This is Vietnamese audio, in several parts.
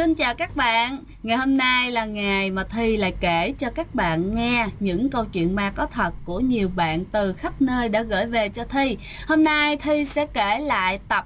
Xin chào các bạn. Ngày hôm nay là ngày mà Thi lại kể cho các bạn nghe những câu chuyện ma có thật của nhiều bạn từ khắp nơi đã gửi về cho Thi. Hôm nay Thi sẽ kể lại tập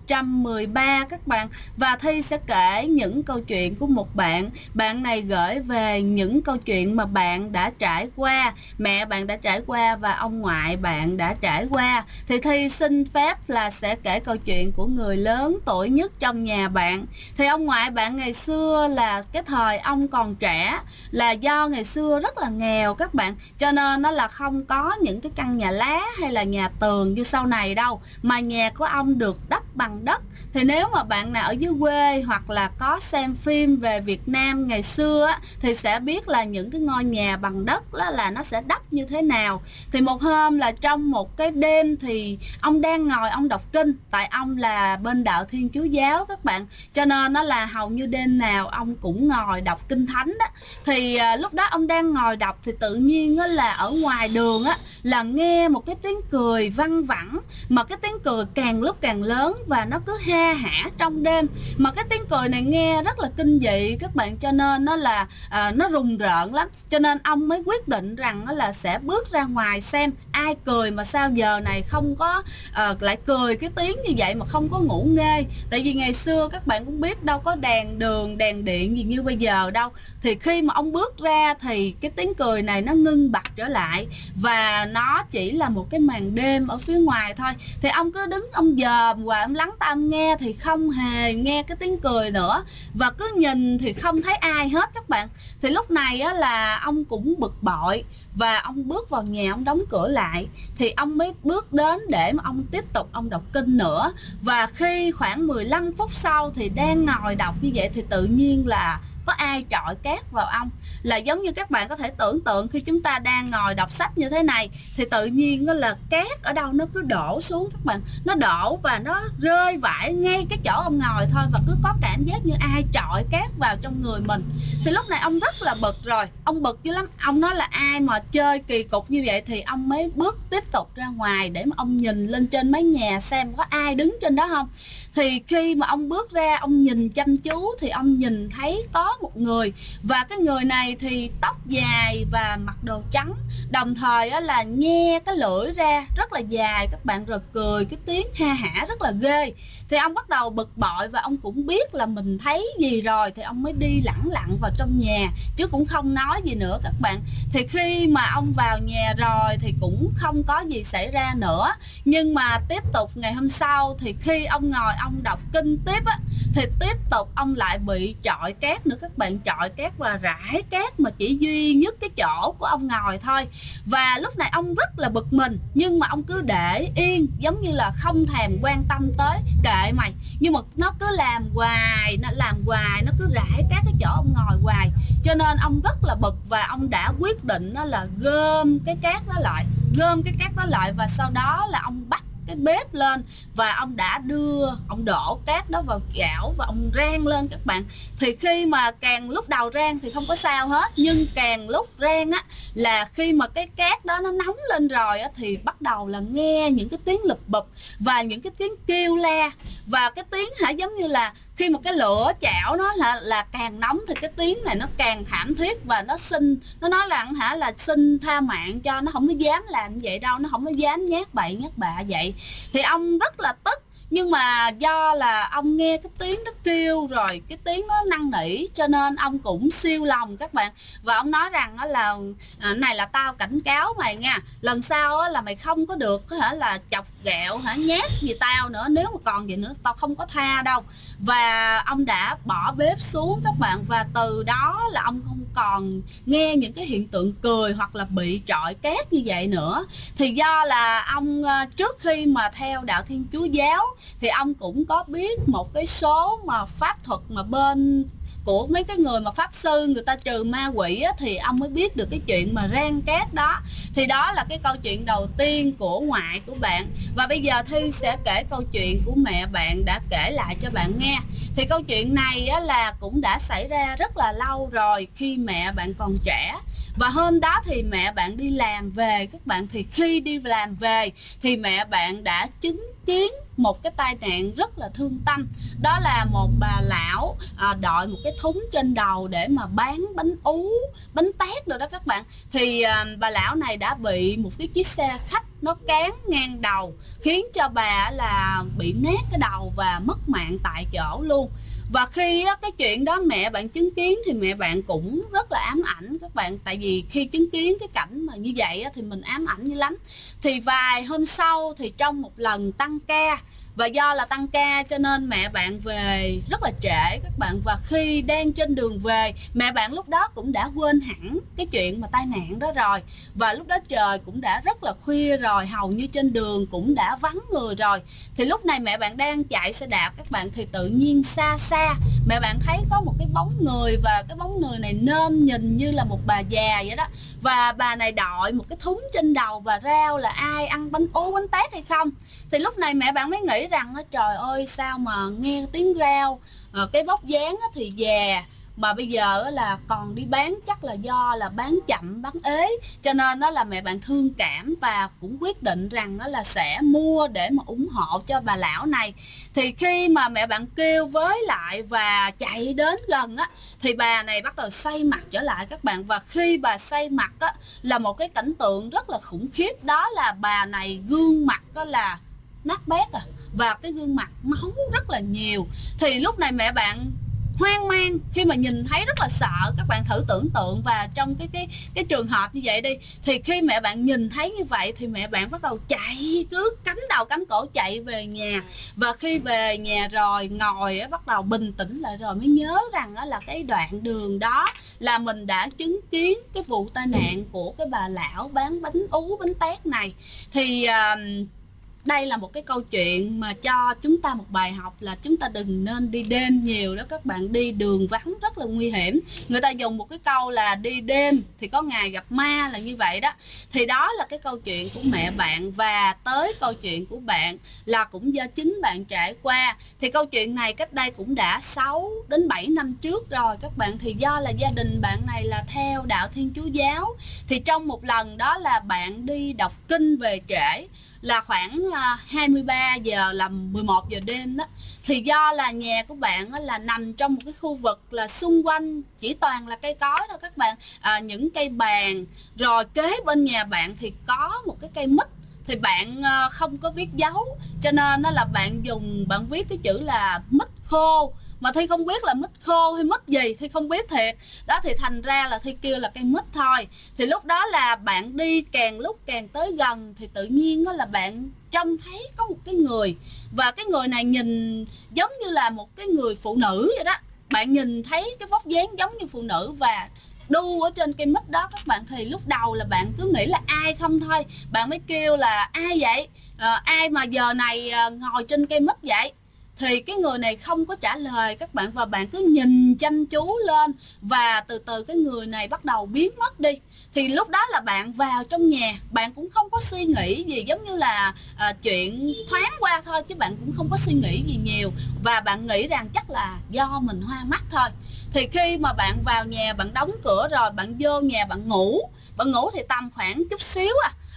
113 các bạn. Và Thi sẽ kể những câu chuyện của một bạn. Bạn này gửi về những câu chuyện mà bạn đã trải qua, mẹ bạn đã trải qua và ông ngoại bạn đã trải qua. Thì Thi xin phép là sẽ kể câu chuyện của người lớn tuổi nhất trong nhà bạn. Thì ông ngoại bạn ngày xưa là cái thời ông còn trẻ, là do ngày xưa rất là nghèo các bạn, cho nên nó là không có những cái căn nhà lá hay là nhà tường như sau này đâu, mà nhà của ông được đắp bằng đất. Thì nếu mà bạn nào ở dưới quê hoặc là có xem phim về Việt Nam ngày xưa á, thì sẽ biết là những cái ngôi nhà bằng đất đó là nó sẽ đắp như thế nào. Thì một hôm là trong một cái đêm thì ông đang ngồi ông đọc kinh, tại ông là bên đạo Thiên Chúa giáo các bạn, cho nên nó là hầu như đêm nào ông cũng ngồi đọc kinh thánh đó. Thì lúc đó ông đang ngồi đọc thì tự nhiên á, là ở ngoài đường á, là nghe một cái tiếng cười văng vẳng, mà cái tiếng cười càng lúc càng lớn và nó cứ ha hả trong đêm, mà cái tiếng cười này nghe rất là kinh dị các bạn, cho nên nó là nó rùng rợn lắm. Cho nên ông mới quyết định rằng là sẽ bước ra ngoài xem ai cười mà sao giờ này không có lại cười cái tiếng như vậy mà không có ngủ nghê. Tại vì ngày xưa các bạn cũng biết đâu có đèn đường đèn điện gì như bây giờ đâu. Thì khi mà ông bước ra thì cái tiếng cười này nó ngưng bặt trở lại, và nó chỉ là một cái màn đêm ở phía ngoài thôi. Thì ông cứ đứng ông dòm và ông lắng tai ông nghe thì không hề nghe cái tiếng cười nữa, và cứ nhìn thì không thấy ai hết các bạn. Thì lúc này á, là ông cũng bực bội và ông bước vào nhà, ông đóng cửa lại. Thì ông mới bước đến để mà ông tiếp tục ông đọc kinh nữa. Và khi khoảng 15 phút sau thì đang ngồi đọc như vậy thì tự nhiên là có ai chọi cát vào ông. Là giống như các bạn có thể tưởng tượng khi chúng ta đang ngồi đọc sách như thế này thì tự nhiên là cát ở đâu nó cứ đổ xuống các bạn, nó đổ và nó rơi vãi ngay cái chỗ ông ngồi thôi, và cứ có cảm giác như ai chọi cát vào trong người mình. Thì lúc này ông rất là bực rồi, ông bực dữ lắm. Ông nói là ai mà chơi kỳ cục như vậy, thì ông mới bước tiếp tục ra ngoài để mà ông nhìn lên trên mái nhà xem có ai đứng trên đó không. Thì khi mà ông bước ra, ông nhìn chăm chú thì ông nhìn thấy có một người, và cái người này thì tóc dài và mặc đồ trắng, đồng thời là nhe cái lưỡi ra rất là dài các bạn, rồi cười cái tiếng ha hả rất là ghê. Thì ông bắt đầu bực bội và ông cũng biết là mình thấy gì rồi, thì ông mới đi lẳng lặng vào trong nhà chứ cũng không nói gì nữa các bạn. Thì khi mà ông vào nhà rồi thì cũng không có gì xảy ra nữa. Nhưng mà tiếp tục ngày hôm sau thì khi ông ngồi ông đọc kinh tiếp á, thì tiếp tục ông lại bị chọi cát nữa các bạn, chọi cát và rải cát mà chỉ duy nhất cái chỗ của ông ngồi thôi. Và lúc này ông rất là bực mình, nhưng mà ông cứ để yên, giống như là không thèm quan tâm tới, kệ mày. Nhưng mà nó cứ làm hoài, nó cứ rải cát cái chỗ ông ngồi hoài, cho nên ông rất là bực. Và ông đã quyết định là gom cái cát đó lại, và sau đó là ông bắt cái bếp lên và ông đã ông đổ cát đó vào chảo và ông rang lên các bạn. Thì khi mà càng lúc đầu rang thì không có sao hết, nhưng càng lúc rang á, là khi mà cái cát đó nó nóng lên rồi á, thì bắt đầu là nghe những cái tiếng lụp bụp và những cái tiếng kêu la, và cái tiếng giống như là khi một cái lửa chảo nó là càng nóng thì cái tiếng này nó càng thảm thiết, và nó nói là xin tha mạng cho, nó không có dám làm vậy đâu, nó không có dám nhát bậy nhát bạ vậy. Thì ông rất là tức, nhưng mà do là ông nghe cái tiếng nó kêu rồi, cái tiếng nó năn nỉ, cho nên ông cũng siêu lòng các bạn. Và ông nói rằng là này là tao cảnh cáo mày nha, lần sau là mày không có được là chọc ghẹo nhát gì tao nữa, nếu mà còn gì nữa tao không có tha đâu. Và ông đã bỏ bếp xuống các bạn, và từ đó là ông không còn nghe những cái hiện tượng cười hoặc là bị trọi cát như vậy nữa. Thì do là ông trước khi mà theo đạo Thiên Chúa giáo thì ông cũng có biết một cái số mà pháp thuật mà bên của mấy cái người mà pháp sư người ta trừ ma quỷ á, thì ông mới biết được cái chuyện mà rang cát đó. Thì đó là cái câu chuyện đầu tiên của ngoại của bạn. Và bây giờ Thi sẽ kể câu chuyện của mẹ bạn đã kể lại cho bạn nghe. Thì câu chuyện này á, là cũng đã xảy ra rất là lâu rồi, khi mẹ bạn còn trẻ. Và hôm đó thì mẹ bạn đi làm về các bạn, thì khi đi làm về thì mẹ bạn đã chứng kiến một cái tai nạn rất là thương tâm. Đó là một bà lão đội một cái thúng trên đầu để mà bán bánh ú, bánh tét rồi đó các bạn. Thì bà lão này đã bị một cái chiếc xe khách nó cán ngang đầu, khiến cho bà là bị nát cái đầu và mất mạng tại chỗ luôn. Và khi cái chuyện đó mẹ bạn chứng kiến thì mẹ bạn cũng rất là ám ảnh các bạn. Tại vì khi chứng kiến cái cảnh mà như vậy thì mình ám ảnh dữ lắm. Thì vài hôm sau thì trong một lần tăng ca, và do là tăng ca cho nên mẹ bạn về rất là trễ các bạn. Và khi đang trên đường về, mẹ bạn lúc đó cũng đã quên hẳn cái chuyện mà tai nạn đó rồi. Và lúc đó trời cũng đã rất là khuya rồi, hầu như trên đường cũng đã vắng người rồi. Thì lúc này mẹ bạn đang chạy xe đạp các bạn, thì tự nhiên xa xa mẹ bạn thấy có một cái bóng người. Và cái bóng người này nên nhìn như là một bà già vậy đó. Và bà này đội một cái thúng trên đầu và rao là ai ăn bánh ú bánh tét hay không. Thì lúc này mẹ bạn mới nghĩ rằng trời ơi sao mà nghe tiếng rao, cái vóc dáng thì già mà bây giờ là còn đi bán, chắc là do là bán chậm bán ế, cho nên đó là mẹ bạn thương cảm và cũng quyết định rằng đó là sẽ mua để mà ủng hộ cho bà lão này. Thì khi mà mẹ bạn kêu với lại và chạy đến gần thì bà này bắt đầu xoay mặt trở lại các bạn. Và khi bà xoay mặt là một cái cảnh tượng rất là khủng khiếp, đó là bà này gương mặt là nát bét và cái gương mặt máu rất là nhiều. Thì lúc này mẹ bạn hoang mang khi mà nhìn thấy, rất là sợ. Các bạn thử tưởng tượng và trong cái trường hợp như vậy đi, thì khi mẹ bạn nhìn thấy như vậy thì mẹ bạn bắt đầu chạy, cứ cắm đầu cắm cổ chạy về nhà. Và khi về nhà rồi ngồi bắt đầu bình tĩnh lại rồi mới nhớ rằng là cái đoạn đường đó là mình đã chứng kiến cái vụ tai nạn của cái bà lão bán bánh ú bánh tét này. Thì đây là một cái câu chuyện mà cho chúng ta một bài học là chúng ta đừng nên đi đêm nhiều đó các bạn. Đi đường vắng rất là nguy hiểm. Người ta dùng một cái câu là đi đêm thì có ngày gặp ma là như vậy đó. Thì đó là cái câu chuyện của mẹ bạn. Và tới câu chuyện của bạn là cũng do chính bạn trải qua. Thì câu chuyện này cách đây cũng đã 6 đến 7 năm trước rồi các bạn. Thì do là gia đình bạn này là theo đạo Thiên Chúa giáo, thì trong một lần đó là bạn đi đọc kinh về trễ, là khoảng 23 giờ là 11 giờ đêm đó. Thì do là nhà của bạn là nằm trong một cái khu vực là xung quanh chỉ toàn là cây cối thôi các bạn, những cây bàng. Rồi kế bên nhà bạn thì có một cái cây mít. Thì bạn không có viết dấu, cho nên là bạn viết cái chữ là mít khô. Mà Thi không biết là mít khô hay mít gì, Thi không biết thiệt. Đó thì thành ra là Thi kêu là cây mít thôi. Thì lúc đó là bạn đi càng lúc càng tới gần thì tự nhiên đó là bạn trông thấy có một cái người. Và cái người này nhìn giống như là một cái người phụ nữ vậy đó. Bạn nhìn thấy cái vóc dáng giống như phụ nữ và đu ở trên cây mít đó các bạn. Thì lúc đầu là bạn cứ nghĩ là ai không thôi. Bạn mới kêu là ai vậy? Ai mà giờ này ngồi trên cây mít vậy? Thì cái người này không có trả lời các bạn. Và bạn cứ nhìn chăm chú lên. Và từ từ cái người này bắt đầu biến mất đi. Thì lúc đó là bạn vào trong nhà, bạn cũng không có suy nghĩ gì, giống như là chuyện thoáng qua thôi, chứ bạn cũng không có suy nghĩ gì nhiều. Và bạn nghĩ rằng chắc là do mình hoa mắt thôi. Thì khi mà bạn vào nhà, bạn đóng cửa rồi, bạn vô nhà bạn ngủ. Bạn ngủ thì tầm khoảng chút xíu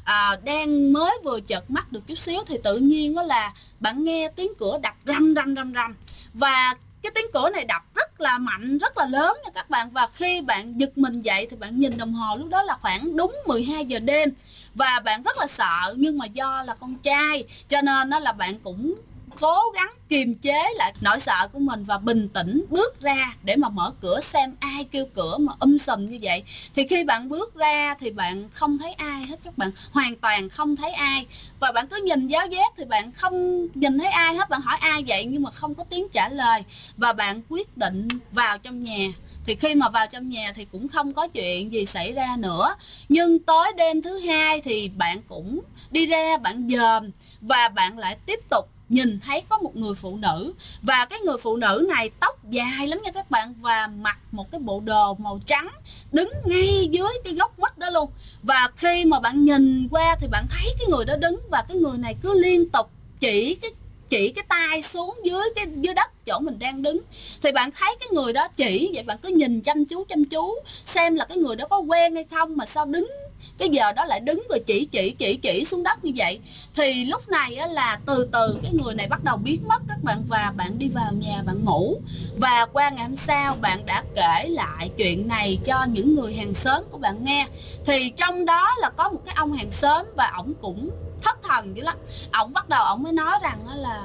đang mới vừa chợp mắt được chút xíu thì tự nhiên đó là bạn nghe tiếng cửa đập rầm rầm rầm rầm. Và cái tiếng cửa này đập rất là mạnh, rất là lớn nha các bạn. Và khi bạn giật mình dậy thì bạn nhìn đồng hồ, lúc đó là khoảng đúng 12 giờ đêm. Và bạn rất là sợ, nhưng mà do là con trai cho nên là bạn cũng cố gắng kiềm chế lại nỗi sợ của mình và bình tĩnh bước ra để mà mở cửa xem ai kêu cửa mà sùm như vậy. Thì khi bạn bước ra thì bạn không thấy ai hết các bạn, hoàn toàn không thấy ai. Và bạn cứ nhìn giáo giác thì bạn không nhìn thấy ai hết. Bạn hỏi ai vậy nhưng mà không có tiếng trả lời. Và bạn quyết định vào trong nhà. Thì khi mà vào trong nhà thì cũng không có chuyện gì xảy ra nữa. Nhưng tới đêm thứ hai thì bạn cũng đi ra, bạn dòm và bạn lại tiếp tục nhìn thấy có một người phụ nữ. Và cái người phụ nữ này tóc dài lắm nha các bạn, và mặc một cái bộ đồ màu trắng, đứng ngay dưới cái gốc mít đó luôn. Và khi mà bạn nhìn qua thì bạn thấy cái người đó đứng, và cái người này cứ liên tục chỉ chỉ cái tay xuống dưới đất chỗ mình đang đứng. Thì bạn thấy cái người đó chỉ vậy, bạn cứ nhìn chăm chú xem là cái người đó có quen hay không, mà sao đứng cái giờ đó lại đứng rồi chỉ xuống đất như vậy. Thì lúc này á, là từ từ cái người này bắt đầu biến mất các bạn, và bạn đi vào nhà bạn ngủ. Và qua ngày hôm sau bạn đã kể lại chuyện này cho những người hàng xóm của bạn nghe. Thì trong đó là có một cái ông hàng xóm, và ổng cũng thất thần dữ lắm. Ổng bắt đầu ổng mới nói rằng là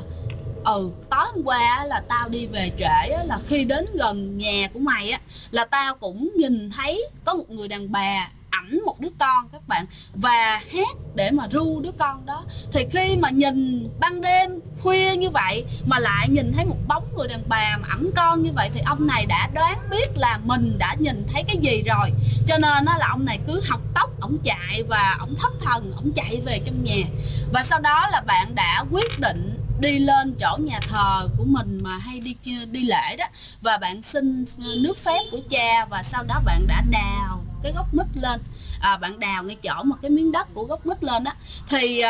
tối hôm qua là tao đi về trễ, là khi đến gần nhà của mày á, là tao cũng nhìn thấy có một người đàn bà ẵm một đứa con các bạn, và hét để mà ru đứa con đó. Thì khi mà nhìn ban đêm khuya như vậy mà lại nhìn thấy một bóng người đàn bà mà ẵm con như vậy, thì ông này đã đoán biết là mình đã nhìn thấy cái gì rồi. Cho nên là ông này cứ học tốc, ổng chạy và ổng thất thần, ổng chạy về trong nhà. Và sau đó là bạn đã quyết định đi lên chỗ nhà thờ của mình mà hay đi lễ đó, và bạn xin nước phép của cha. Và sau đó bạn đã đào cái gốc mít lên, bạn đào ngay chỗ một cái miếng đất của gốc mít lên đó. Thì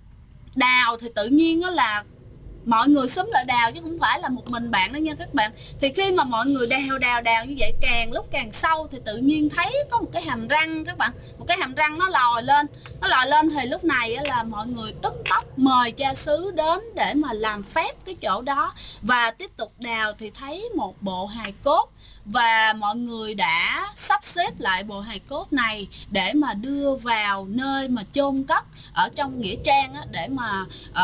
đào thì tự nhiên đó là mọi người xúm lại đào, chứ không phải là một mình bạn đó nha các bạn. Thì khi mà mọi người đào như vậy, càng lúc càng sâu, thì tự nhiên thấy có một cái hàm răng các bạn, một cái hàm răng nó lòi lên. Thì lúc này là mọi người tức tốc mời cha xứ đến để mà làm phép cái chỗ đó. Và tiếp tục đào thì thấy một bộ hài cốt, và mọi người đã sắp xếp lại bộ hài cốt này để mà đưa vào nơi mà chôn cất ở trong nghĩa trang á, để mà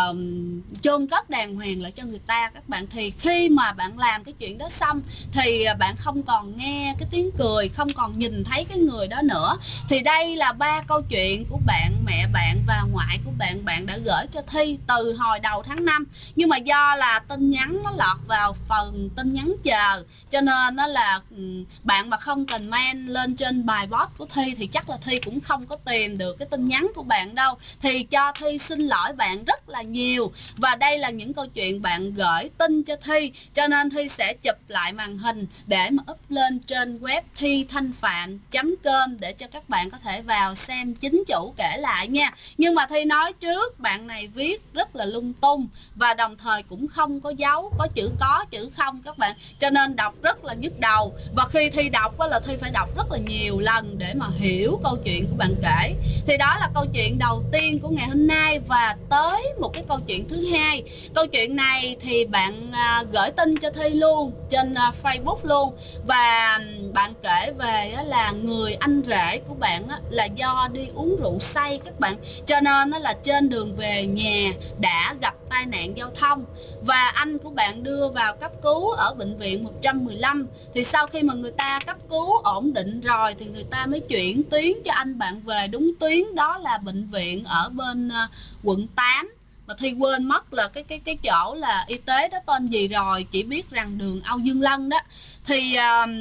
chôn cất đàng hoàng lại cho người ta các bạn. Thì khi mà bạn làm cái chuyện đó xong thì bạn không còn nghe cái tiếng cười, không còn nhìn thấy cái người đó nữa. Thì đây là 3 câu chuyện của bạn, mẹ bạn và ngoại của bạn. Bạn đã gửi cho Thi từ hồi đầu tháng 5, nhưng mà do là tin nhắn nó lọt vào phần tin nhắn chờ, cho nên nó là bạn mà không comment lên trên bài post của Thi thì chắc là Thi cũng không có tìm được cái tin nhắn của bạn đâu. Thì cho Thi xin lỗi bạn rất là nhiều. Và đây là những câu chuyện bạn gửi tin cho Thi, cho nên Thi sẽ chụp lại màn hình để mà up lên trên web thithanhpham.com để cho các bạn có thể vào xem chính chủ kể lại nha. Nhưng mà Thi nói trước, bạn này viết rất là lung tung, và đồng thời cũng không có dấu, có chữ không các bạn, cho nên đọc rất là nhức đầu. Và khi Thi đọc là Thi phải đọc rất là nhiều lần để mà hiểu câu chuyện của bạn kể. Thì đó là câu chuyện đầu tiên của ngày hôm nay. Và tới một cái câu chuyện thứ hai. Câu chuyện này thì bạn gửi tin cho Thi luôn trên Facebook luôn. Và bạn kể về là người anh rể của bạn là do đi uống rượu say các bạn, cho nên là trên đường về nhà đã gặp tai nạn giao thông, và anh của bạn đưa vào cấp cứu ở bệnh viện 115. Thì sau khi mà người ta cấp cứu ổn định rồi thì người ta mới chuyển tuyến cho anh bạn về đúng tuyến, đó là bệnh viện ở bên quận 8. Mà Thi quên mất là cái chỗ là y tế đó tên gì rồi, chỉ biết rằng đường Âu Dương Lân đó. Thì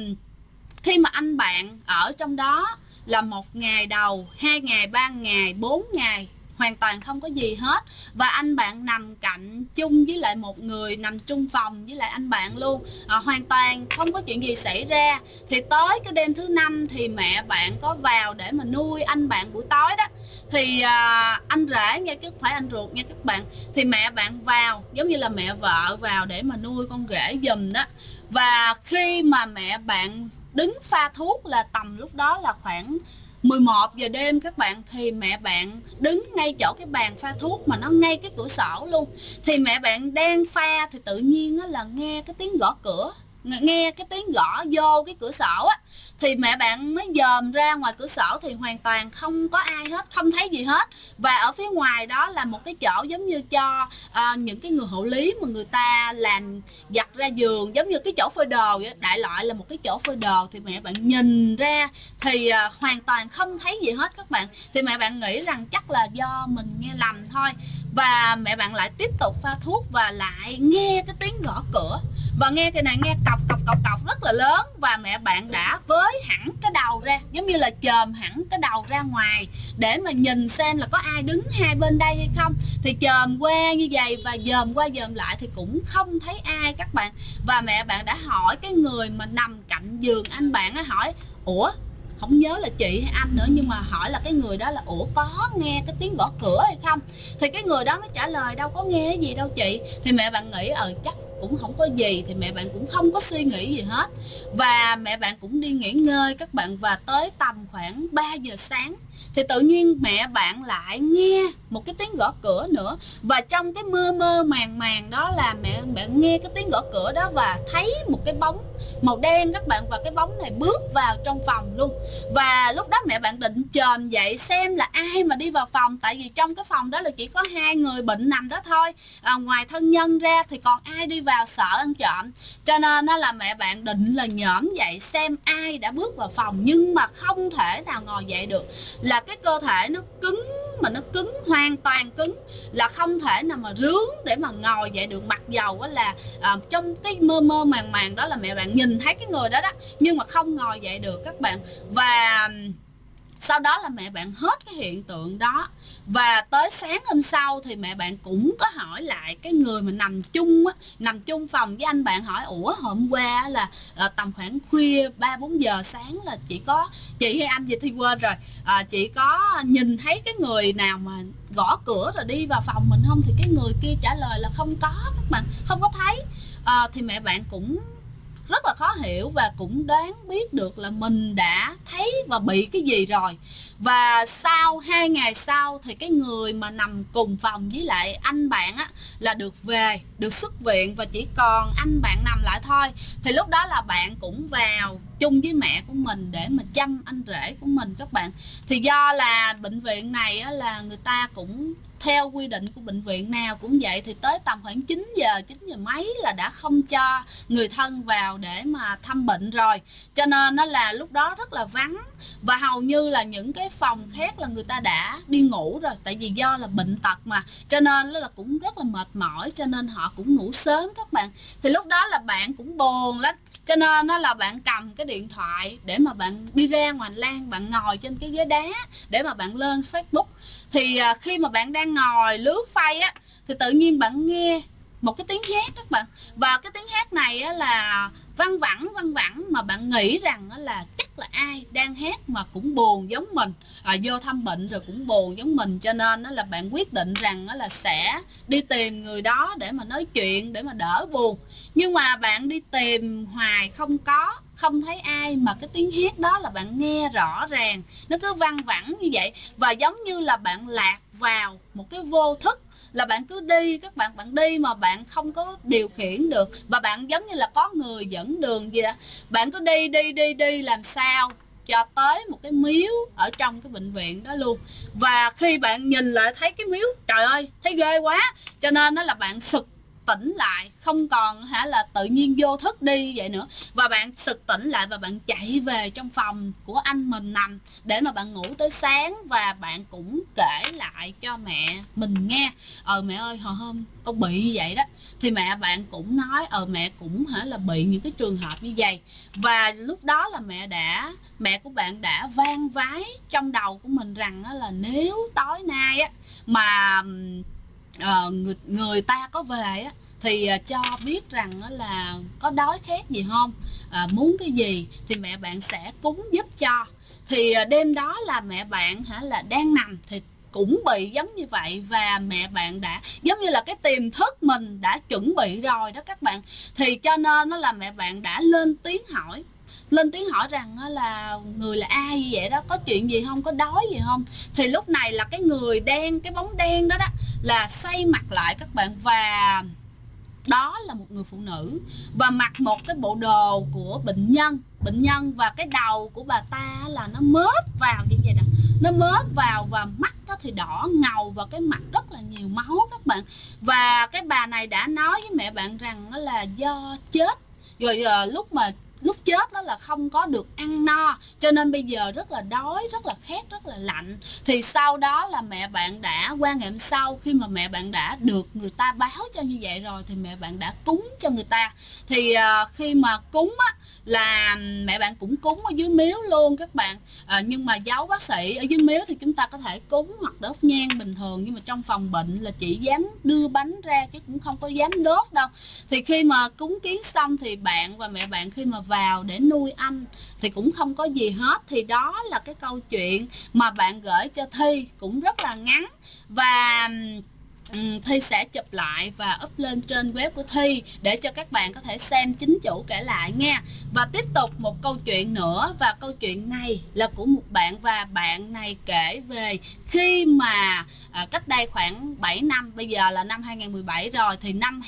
khi mà anh bạn ở trong đó là 1 ngày đầu, 2 ngày, 3 ngày, 4 ngày hoàn toàn không có gì hết, và anh bạn nằm cạnh chung với lại một người nằm chung phòng với lại anh bạn luôn, hoàn toàn không có chuyện gì xảy ra. Thì tới cái đêm thứ 5 thì mẹ bạn có vào để mà nuôi anh bạn buổi tối đó. Thì anh rể nha, chứ không phải anh ruột nha các bạn, thì mẹ bạn vào giống như là mẹ vợ vào để mà nuôi con rể giùm đó. Và khi mà mẹ bạn đứng pha thuốc là tầm lúc đó là khoảng 11 giờ đêm các bạn, thì mẹ bạn đứng ngay chỗ cái bàn pha thuốc mà nó ngay cái cửa sổ luôn. Thì mẹ bạn đang pha thì tự nhiên là nghe cái tiếng gõ cửa, nghe cái tiếng gõ vô cái cửa sổ á. Thì mẹ bạn mới dòm ra ngoài cửa sổ thì hoàn toàn không có ai hết, không thấy gì hết. Và ở phía ngoài đó là một cái chỗ giống như cho những cái người hộ lý mà người ta làm giặt ra giường, giống như cái chỗ phơi đồ vậy, đại loại là một cái chỗ phơi đồ. Thì mẹ bạn nhìn ra thì hoàn toàn không thấy gì hết các bạn. Thì mẹ bạn nghĩ rằng chắc là do mình nghe lầm thôi. Và mẹ bạn lại tiếp tục pha thuốc và lại nghe cái tiếng gõ cửa. Và nghe cái này nghe cọc rất là lớn. Và mẹ bạn đã với hẳn cái đầu ra, giống như là chồm hẳn cái đầu ra ngoài để mà nhìn xem là có ai đứng hai bên đây hay không. Thì chồm qua như vậy và dòm qua dòm lại thì cũng không thấy ai các bạn. Và mẹ bạn đã hỏi cái người mà nằm cạnh giường anh bạn, hỏi: ủa không nhớ là chị hay anh nữa, nhưng mà hỏi là cái người đó là ủa có nghe cái tiếng gõ cửa hay không, thì cái người đó mới trả lời đâu có nghe gì đâu chị. Thì mẹ bạn nghĩ chắc cũng không có gì, thì mẹ bạn cũng không có suy nghĩ gì hết, và mẹ bạn cũng đi nghỉ ngơi các bạn. Và tới tầm khoảng 3 giờ sáng thì tự nhiên mẹ bạn lại nghe một cái tiếng gõ cửa nữa, và trong cái mơ mơ màng màng đó là mẹ bạn nghe cái tiếng gõ cửa đó và thấy một cái bóng màu đen các bạn, và cái bóng này bước vào trong phòng luôn. Và lúc đó mẹ bạn định chồm dậy xem là ai mà đi vào phòng, tại vì trong cái phòng đó là chỉ có 2 người bệnh nằm đó thôi, ngoài thân nhân ra thì còn ai đi vào sợ ăn trộm. Cho nên là mẹ bạn định là nhổm dậy xem ai đã bước vào phòng, nhưng mà không thể nào ngồi dậy được, là cái cơ thể nó cứng, mà nó cứng, hoàn toàn cứng, là không thể nào mà rướn để mà ngồi dậy được. Mặc dầu là trong cái mơ mơ màng màng đó là mẹ bạn nhìn thấy cái người đó đó, nhưng mà không ngồi dậy được các bạn. Và sau đó là mẹ bạn hết cái hiện tượng đó. Và tới sáng hôm sau thì mẹ bạn cũng có hỏi lại cái người mà nằm chung phòng với anh bạn, hỏi ủa hôm qua là tầm khoảng khuya 3-4 giờ sáng là chị hay anh gì thì quên rồi, chị có nhìn thấy cái người nào mà gõ cửa rồi đi vào phòng mình không? Thì cái người kia trả lời là không có các bạn, không có thấy. Thì mẹ bạn cũng rất là khó hiểu và cũng đoán biết được là mình đã thấy và bị cái gì rồi. Và sau 2 ngày sau thì cái người mà nằm cùng phòng với lại anh bạn là được xuất viện, và chỉ còn anh bạn nằm lại thôi. Thì lúc đó là bạn cũng vào chung với mẹ của mình để mà chăm anh rể của mình các bạn. Thì do là bệnh viện này là người ta cũng theo quy định của bệnh viện nào cũng vậy, thì tới tầm khoảng 9 giờ mấy là đã không cho người thân vào để mà thăm bệnh rồi. Cho nên nó là lúc đó rất là vắng, và hầu như là những cái phòng khác là người ta đã đi ngủ rồi, tại vì do là bệnh tật mà, cho nên là cũng rất là mệt mỏi, cho nên họ cũng ngủ sớm các bạn. Thì lúc đó là bạn cũng buồn lắm, cho nên là bạn cầm cái điện thoại để mà bạn đi ra ngoài hành lang, bạn ngồi trên cái ghế đá để mà bạn lên Facebook. Thì khi mà bạn đang ngồi lướt Face thì tự nhiên bạn nghe một cái tiếng hét các bạn. Và cái tiếng hét này là văng vẳng mà bạn nghĩ rằng là chắc là ai đang hét mà cũng buồn giống mình, vô thăm bệnh rồi cũng buồn giống mình. Cho nên là bạn quyết định rằng là sẽ đi tìm người đó để mà nói chuyện, để mà đỡ buồn. Nhưng mà bạn đi tìm hoài không thấy ai, mà cái tiếng hét đó là bạn nghe rõ ràng, nó cứ văng vẳng như vậy. Và giống như là bạn lạc vào một cái vô thức, là bạn cứ đi các bạn đi mà bạn không có điều khiển được, và bạn giống như là có người dẫn đường gì đó. Bạn cứ đi làm sao cho tới một cái miếu ở trong cái bệnh viện đó luôn. Và khi bạn nhìn lại thấy cái miếu, trời ơi thấy ghê quá, cho nên đó là bạn sực tỉnh lại, không còn là tự nhiên vô thức đi vậy nữa. Và bạn sực tỉnh lại và bạn chạy về trong phòng của anh mình nằm để mà bạn ngủ tới sáng. Và bạn cũng kể lại cho mẹ mình nghe, mẹ ơi hồi hôm con bị như vậy đó. Thì mẹ bạn cũng nói mẹ cũng là bị những cái trường hợp như vậy. Và lúc đó là mẹ của bạn đã vang vái trong đầu của mình rằng là nếu tối nay mà người ta có về thì cho biết rằng là có đói khát gì không, muốn cái gì thì mẹ bạn sẽ cúng giúp cho. Thì đêm đó là mẹ bạn là đang nằm thì cũng bị giống như vậy, và mẹ bạn đã giống như là cái tiềm thức mình đã chuẩn bị rồi đó các bạn. Thì cho nên là mẹ bạn đã lên tiếng hỏi rằng là người là ai như vậy đó, có chuyện gì không, có đói gì không. Thì lúc này là cái bóng đen đó là xoay mặt lại các bạn, và đó là một người phụ nữ và mặc một cái bộ đồ của bệnh nhân, và cái đầu của bà ta là nó mớp vào như vậy nè, nó mớp vào, và mắt thì đỏ ngầu, và cái mặt rất là nhiều máu các bạn. Và cái bà này đã nói với mẹ bạn rằng là do chết rồi, lúc chết đó là không có được ăn no, cho nên bây giờ rất là đói, rất là khát, rất là lạnh. Thì sau đó là mẹ bạn đã qua ngày hôm sau, khi mà mẹ bạn đã được người ta báo cho như vậy rồi, thì mẹ bạn đã cúng cho người ta. Thì khi mà cúng là mẹ bạn cũng cúng ở dưới miếu luôn các bạn. Nhưng mà giấu bác sĩ ở dưới miếu thì chúng ta có thể cúng hoặc đốt nhang bình thường, nhưng mà trong phòng bệnh là chỉ dám đưa bánh ra chứ cũng không có dám đốt đâu. Thì khi mà cúng kiến xong thì bạn và mẹ bạn khi mà vào để nuôi anh thì cũng không có gì hết. Thì đó là cái câu chuyện mà bạn gửi cho Thi, cũng rất là ngắn, và Thi sẽ chụp lại và up lên trên web của Thi để cho các bạn có thể xem chính chủ kể lại nha. Và tiếp tục một câu chuyện nữa, và câu chuyện này là của một bạn, và bạn này kể về khi mà cách đây khoảng 7 năm, bây giờ là năm 2017 rồi, thì năm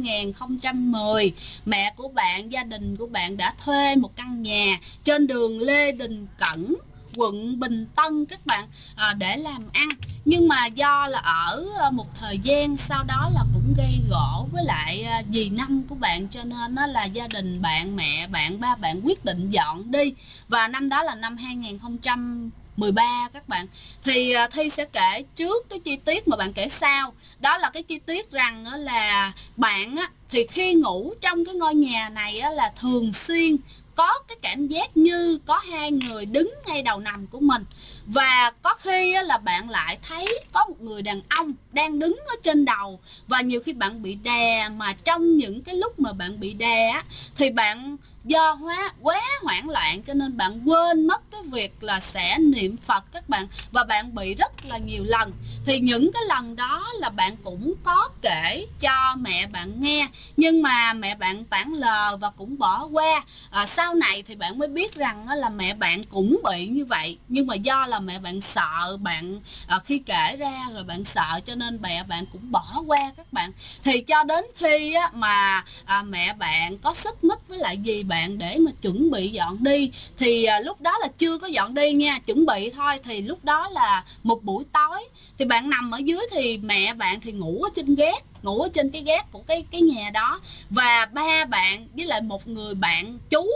2010 mẹ của bạn, gia đình của bạn đã thuê một căn nhà trên đường Lê Đình Cẩn, quận Bình Tân các bạn, để làm ăn. Nhưng mà do là ở một thời gian sau đó là cũng gây gổ với lại dì năm của bạn, cho nên nó là gia đình bạn, mẹ bạn, ba bạn quyết định dọn đi. Và năm đó là năm 2013 các bạn. Thì Thi sẽ kể trước cái chi tiết mà bạn kể sau. Đó là cái chi tiết rằng là bạn thì khi ngủ trong cái ngôi nhà này là thường xuyên có cái cảm giác như có hai người đứng ngay đầu nằm của mình. Và có khi là bạn lại thấy có một người đàn ông đang đứng ở trên đầu. Và nhiều khi bạn bị đè, mà trong những cái lúc mà bạn bị đè thì bạn do quá hoảng loạn, cho nên bạn quên mất cái việc là sẽ niệm Phật các bạn. Và bạn bị rất là nhiều lần. Thì những cái lần đó là bạn cũng có kể cho mẹ bạn nghe, nhưng mà mẹ bạn tản lờ và cũng bỏ qua. Sau này thì bạn mới biết rằng là mẹ bạn cũng bị như vậy, nhưng mà do là mẹ bạn sợ, bạn khi kể ra rồi bạn sợ, cho nên mẹ bạn cũng bỏ qua các bạn. Thì cho đến khi mà mẹ bạn có xích mích với lại dì bạn để mà chuẩn bị dọn đi, thì lúc đó là chưa có dọn đi nha, chuẩn bị thôi. Thì lúc đó là một buổi tối, thì bạn nằm ở dưới, thì mẹ bạn thì ngủ ở trên gác, ngủ ở trên cái gác của cái nhà đó. Và ba bạn với lại một người bạn chú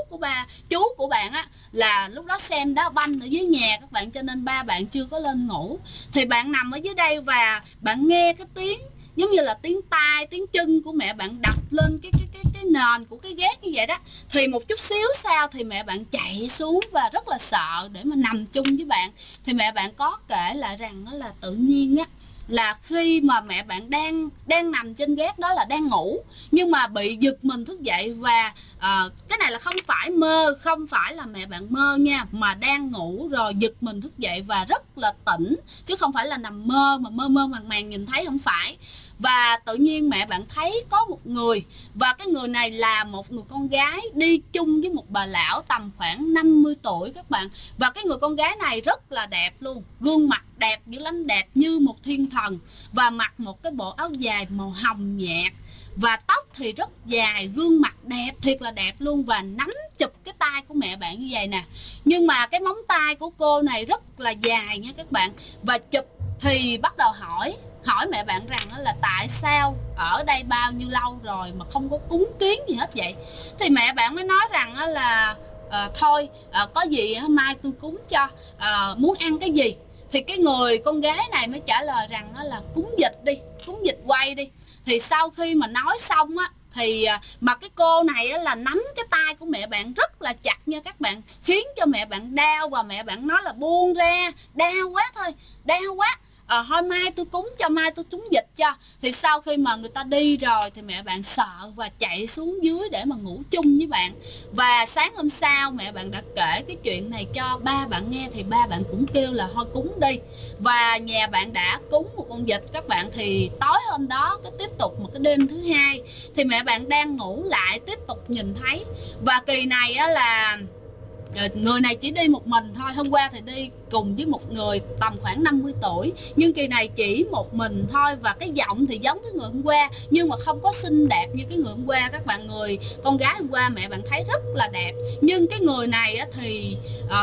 của bạn là lúc đó xem đá banh ở dưới nhà các bạn, cho nên ba bạn chưa có lên ngủ. Thì bạn nằm ở dưới đây và bạn nghe cái tiếng giống như là tiếng tay, tiếng chân của mẹ bạn đập lên cái nền của cái gác như vậy đó. Thì một chút xíu sau thì mẹ bạn chạy xuống và rất là sợ để mà nằm chung với bạn. Thì mẹ bạn có kể lại rằng đó là tự nhiên là khi mà mẹ bạn đang nằm trên gác đó là đang ngủ, nhưng mà bị giật mình thức dậy. Và cái này là không phải mơ, không phải là mẹ bạn mơ nha, mà đang ngủ rồi giật mình thức dậy và rất là tỉnh, chứ không phải là nằm mơ mà mơ màng màng nhìn thấy, không phải. Và tự nhiên mẹ bạn thấy có một người, và cái người này là một người con gái đi chung với một bà lão tầm khoảng 50 tuổi các bạn. Và cái người con gái này rất là đẹp luôn, gương mặt đẹp dữ lắm, đẹp như một thiên thần, và mặc một cái bộ áo dài màu hồng nhạt, và tóc thì rất dài, gương mặt đẹp, thiệt là đẹp luôn. Và nắm chụp cái tay của mẹ bạn như vậy nè, nhưng mà cái móng tay của cô này rất là dài nha các bạn. Và chụp thì bắt đầu hỏi mẹ bạn rằng là tại sao ở đây bao nhiêu lâu rồi mà không có cúng kiến gì hết vậy. Thì mẹ bạn mới nói rằng là thôi có gì mai tôi cúng cho, muốn ăn cái gì. Thì cái người con gái này mới trả lời rằng là cúng vịt đi, cúng vịt quay đi. Thì sau khi mà nói xong thì mà cái cô này là nắm cái tay của mẹ bạn rất là chặt nha các bạn, khiến cho mẹ bạn đau. Và mẹ bạn nói là buông ra, đau quá thôi, đau quá, thôi mai tôi cúng cho, mai tôi cúng vịt cho. Thì sau khi mà người ta đi rồi thì mẹ bạn sợ và chạy xuống dưới để mà ngủ chung với bạn. Và sáng hôm sau mẹ bạn đã kể cái chuyện này cho ba bạn nghe, thì ba bạn cũng kêu là thôi cúng đi. Và nhà bạn đã cúng một con vịt các bạn. Thì tối hôm đó cái tiếp tục một cái đêm thứ hai, thì mẹ bạn đang ngủ lại tiếp tục nhìn thấy. Và kỳ này là người này chỉ đi một mình thôi. Hôm qua thì đi cùng với một người tầm khoảng 50 tuổi, nhưng kỳ này chỉ một mình thôi. Và cái giọng thì giống cái người hôm qua, nhưng mà không có xinh đẹp như cái người hôm qua các bạn. Người con gái hôm qua mẹ bạn thấy rất là đẹp, nhưng cái người này thì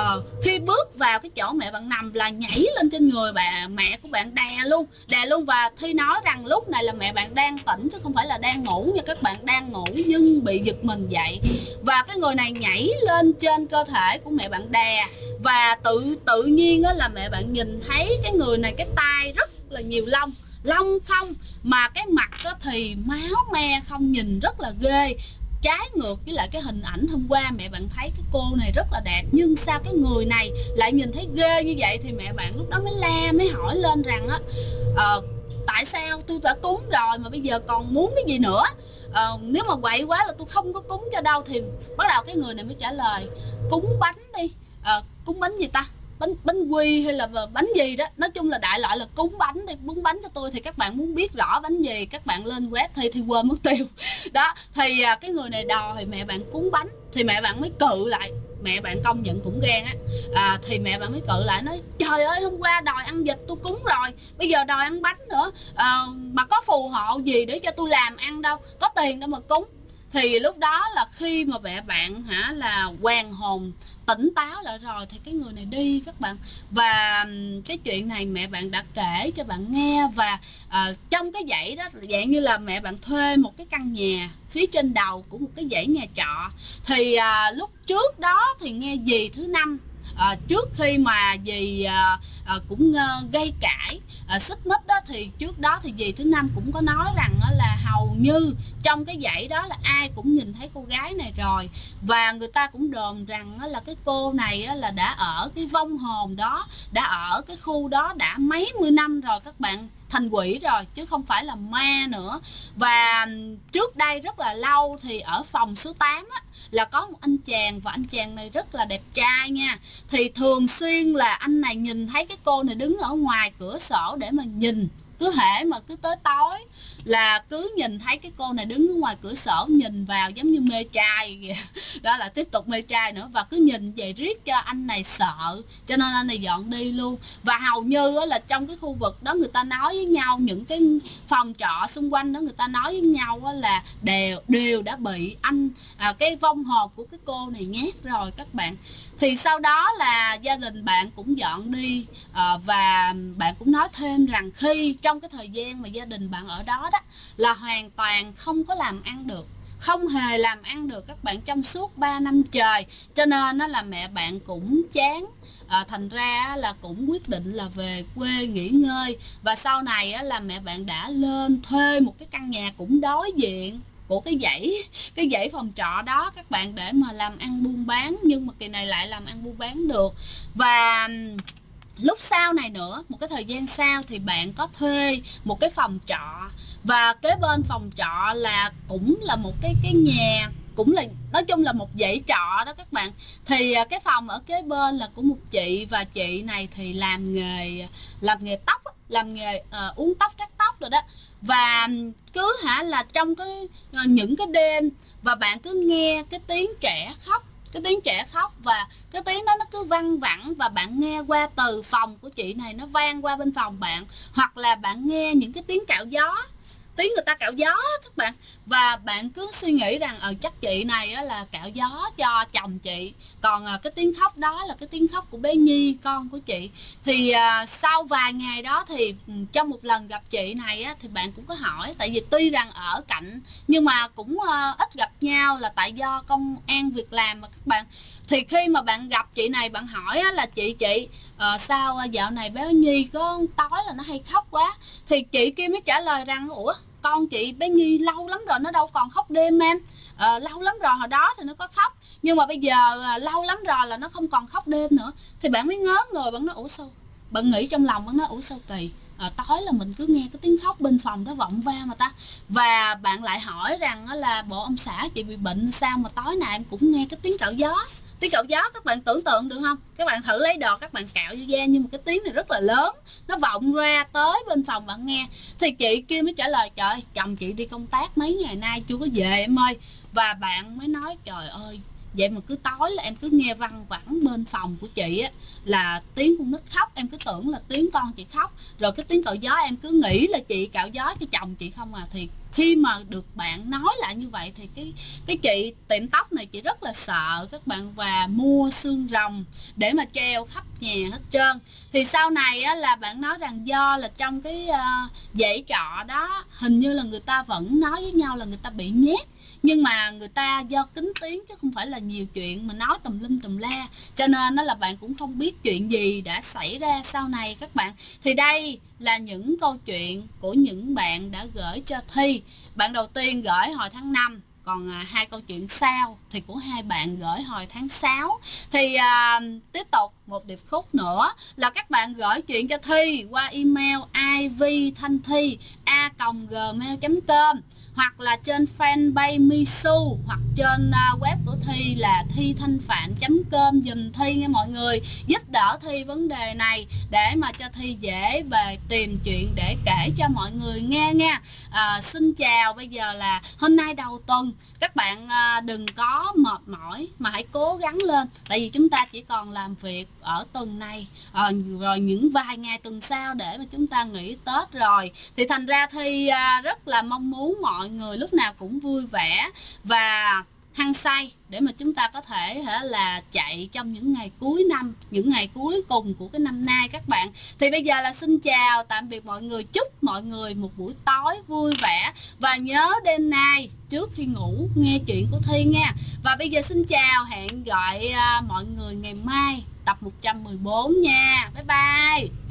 khi bước vào cái chỗ mẹ bạn nằm là nhảy lên trên người mẹ của bạn, đè luôn. Và Thi nói rằng lúc này là mẹ bạn đang tỉnh chứ không phải là đang ngủ nha các bạn, đang ngủ nhưng bị giật mình dậy. Và cái người này nhảy lên trên cơ thể của mẹ bạn đè. Và tự nhiên là mẹ bạn nhìn thấy cái người này cái tay rất là nhiều lông không, mà cái mặt thì máu me không, nhìn rất là ghê. Trái ngược với lại cái hình ảnh hôm qua mẹ bạn thấy cái cô này rất là đẹp, nhưng sao cái người này lại nhìn thấy ghê như vậy. Thì mẹ bạn lúc đó mới hỏi lên rằng tại sao tôi đã cúng rồi mà bây giờ còn muốn cái gì nữa. Nếu mà quậy quá là tôi không có cúng cho đâu. Thì bắt đầu cái người này mới trả lời cúng bánh đi. Cúng bánh gì ta, bánh quy hay là bánh gì đó, nói chung là đại loại là cúng bánh đi, cúng bánh cho tôi. Thì các bạn muốn biết rõ bánh gì, các bạn lên web thì quên mất tiêu đó. Thì cái người này đòi mẹ bạn cúng bánh, thì mẹ bạn mới cự lại. Mẹ bạn công nhận cũng ghen á. Thì mẹ bạn mới cự lại nói trời ơi, hôm qua đòi ăn vịt tôi cúng rồi, bây giờ đòi ăn bánh nữa. Mà có phù hộ gì để cho tôi làm ăn đâu, có tiền đâu mà cúng. Thì lúc đó là khi mà mẹ bạn là hoàn hồn tỉnh táo lại rồi thì cái người này đi các bạn. Và cái chuyện này mẹ bạn đã kể cho bạn nghe. Và trong cái dãy đó, dạng như là mẹ bạn thuê một cái căn nhà phía trên đầu của một cái dãy nhà trọ. Thì lúc trước đó thì nghe dì thứ năm, trước khi mà dì cũng gây cãi, xích mích đó, thì trước đó thì dì thứ năm cũng có nói rằng là hầu như trong cái dãy đó là ai cũng nhìn thấy cô gái này rồi. Và người ta cũng đồn rằng là cái cô này là đã ở cái vong hồn đó, đã ở cái khu đó đã mấy mươi năm rồi các bạn, thành quỷ rồi chứ không phải là ma nữa. Và trước đây rất là lâu thì ở phòng số 8 á, là có một anh chàng, và anh chàng này rất là đẹp trai nha. Thì thường xuyên là anh này nhìn thấy cái cô này đứng ở ngoài cửa sổ để mà nhìn. Cứ hễ mà cứ tới tối là cứ nhìn thấy cái cô này đứng ở ngoài cửa sổ nhìn vào giống như mê trai kìa. Đó là tiếp tục mê trai nữa. Và cứ nhìn vậy riết cho anh này sợ, cho nên anh này dọn đi luôn. Và hầu như là trong cái khu vực đó người ta nói với nhau, những cái phòng trọ xung quanh đó người ta nói với nhau là đều đã bị cái vong hồn của cái cô này nhát rồi các bạn. Thì sau đó là gia đình bạn cũng dọn đi. Và bạn cũng nói thêm rằng khi trong cái thời gian mà gia đình bạn ở đó là hoàn toàn không có làm ăn được, không hề làm ăn được các bạn, trong suốt 3 năm trời. Cho nên là mẹ bạn cũng chán. Thành ra là cũng quyết định là về quê nghỉ ngơi. Và sau này là mẹ bạn đã lên thuê một cái căn nhà cũng đối diện của cái dãy phòng trọ đó các bạn, để mà làm ăn buôn bán. Nhưng mà kỳ này lại làm ăn buôn bán được. Và lúc sau này nữa, một cái thời gian sau thì bạn có thuê một cái phòng trọ. Và kế bên phòng trọ là cũng là một cái nhà, cũng là nói chung là một dãy trọ đó các bạn. Thì cái phòng ở kế bên là của một chị, và chị này thì làm nghề tóc, làm nghề uốn tóc, cắt tóc rồi đó. Và cứ là trong những cái đêm, và bạn cứ nghe cái tiếng trẻ khóc, và cái tiếng đó nó cứ văng vẳng, và bạn nghe qua từ phòng của chị này nó vang qua bên phòng bạn. Hoặc là bạn nghe những cái tiếng cạo gió, tiếng người ta cạo gió các bạn. Và bạn cứ suy nghĩ rằng chắc chị này là cạo gió cho chồng chị, còn cái tiếng khóc đó là cái tiếng khóc của bé Nhi, con của chị. Thì sau vài ngày đó thì trong một lần gặp chị này thì bạn cũng có hỏi, tại vì tuy rằng ở cạnh nhưng mà cũng ít gặp nhau, là tại do công ăn việc làm mà các bạn. Thì khi mà bạn gặp chị này, bạn hỏi là chị sao dạo này bé Nhi có tối là nó hay khóc quá. Thì chị kia mới trả lời rằng ủa, con chị bé Nhi lâu lắm rồi nó đâu còn khóc đêm em. Lâu lắm rồi, hồi đó thì nó có khóc, nhưng mà bây giờ lâu lắm rồi là nó không còn khóc đêm nữa. Thì bạn mới ngớ người, bạn nói ủa sao, bạn nghĩ trong lòng, bạn nói ủa sao kỳ, tối là mình cứ nghe cái tiếng khóc bên phòng đó vọng va mà ta. Và bạn lại hỏi rằng là bộ ông xã chị bị bệnh sao mà tối nào em cũng nghe cái tiếng cạo gió. Tiếng cạo gió các bạn tưởng tượng được không? Các bạn thử lấy đò các bạn cạo vô da, nhưng mà cái tiếng này rất là lớn, nó vọng ra tới bên phòng bạn nghe. Thì chị kia mới trả lời trời, chồng chị đi công tác mấy ngày nay chưa có về em ơi. Và bạn mới nói trời ơi, vậy mà cứ tối là em cứ nghe văng vẳng bên phòng của chị là tiếng con nít khóc, em cứ tưởng là tiếng con chị khóc. Rồi cái tiếng cạo gió em cứ nghĩ là chị cạo gió cho chồng chị không à. Thì khi mà được bạn nói lại như vậy thì cái chị tiệm tóc này chị rất là sợ các bạn, và mua xương rồng để mà treo khắp nhà hết trơn. Thì sau này là bạn nói rằng do là trong cái dãy trọ đó hình như là người ta vẫn nói với nhau là người ta bị nhét, nhưng mà người ta do kín tiếng chứ không phải là nhiều chuyện mà nói tùm lum tùm la, cho nên là bạn cũng không biết chuyện gì đã xảy ra sau này các bạn. Thì đây là những câu chuyện của những bạn đã gửi cho Thi. Bạn đầu tiên gửi hồi tháng 5, còn hai câu chuyện sau thì của hai bạn gửi hồi tháng 6. Thì tiếp tục một điệp khúc nữa là các bạn gửi chuyện cho Thi qua email ivthanthi@gmail.com. hoặc là trên fanpage Misu, hoặc trên web của Thi là thithanhphạn.com giùm Thi nha mọi người, giúp đỡ Thi vấn đề này để mà cho Thi dễ về tìm chuyện để kể cho mọi người nghe nha. Xin chào, bây giờ là hôm nay đầu tuần, các bạn đừng có mệt mỏi mà hãy cố gắng lên, tại vì chúng ta chỉ còn làm việc ở tuần này, rồi những vài ngày tuần sau để mà chúng ta nghỉ Tết rồi, thì thành ra Thi rất là mong muốn mọi người lúc nào cũng vui vẻ và hăng say để mà chúng ta có thể là chạy trong những ngày cuối năm, những ngày cuối cùng của cái năm nay các bạn. Thì bây giờ là xin chào tạm biệt mọi người, chúc mọi người một buổi tối vui vẻ và nhớ đêm nay trước khi ngủ nghe chuyện của Thi nha. Và bây giờ xin chào, hẹn gọi mọi người ngày mai tập 114 nha. Bye bye.